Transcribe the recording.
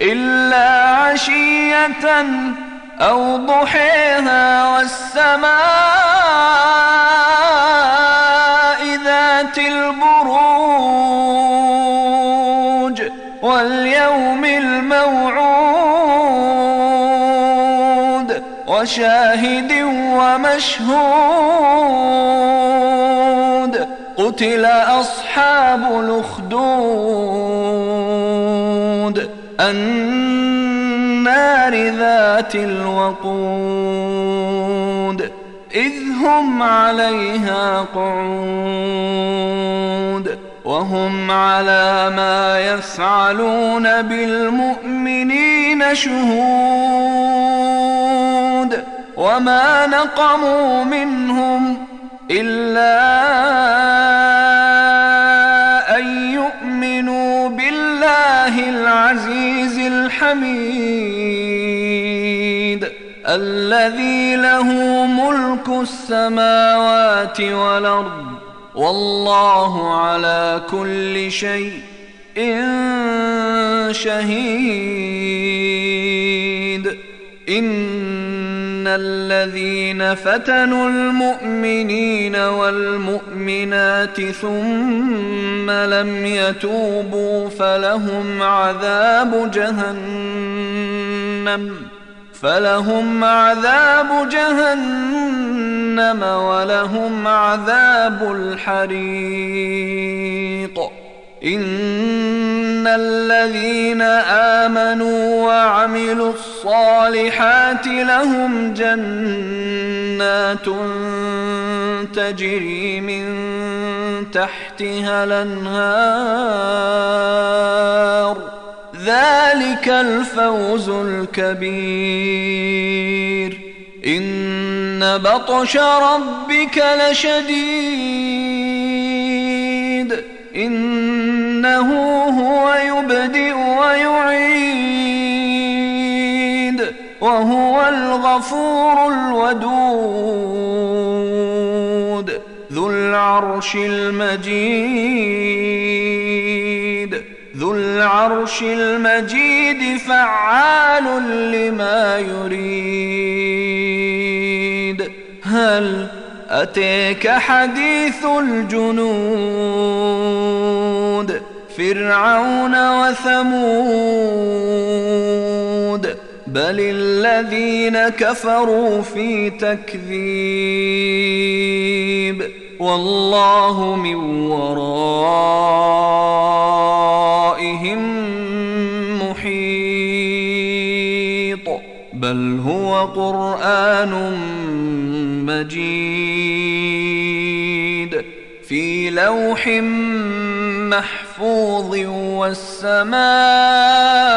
إلا عشية أو ضحيها والسماء ذات البروج واليوم الموعود وشاهد ومشهود قتل أصحاب الأخدود النار ذات الوقود إذ هم عليها قعود وهم على ما يفعلون بالمؤمنين شهود وما نقموا منهم إلا أن يؤمنوا بالله العزيز الحميد الذي له ملك السماوات والأرض والله على كل شيء شهيد إن الذين فتنوا المؤمنين والمؤمنات ثم لم يتوبوا فلهم عذاب جهنم ولهم عذاب الحريق إن الذين آمنوا وعملوا الصالحات لهم جنات تجري من تحتها الأنهار ذلك الفوز الكبير إن بطش ربك لشديد إنه هو يبدئ ويعيد وهو الغفور الودود ذو العرش المجيد فعال لما يريد هل أتيك حديث الجنود فرعون وثمود بل الذين كفروا في تكذيب والله من ورائهم محيط بل هو قرآن مجيد في لوح محفوظ والسماء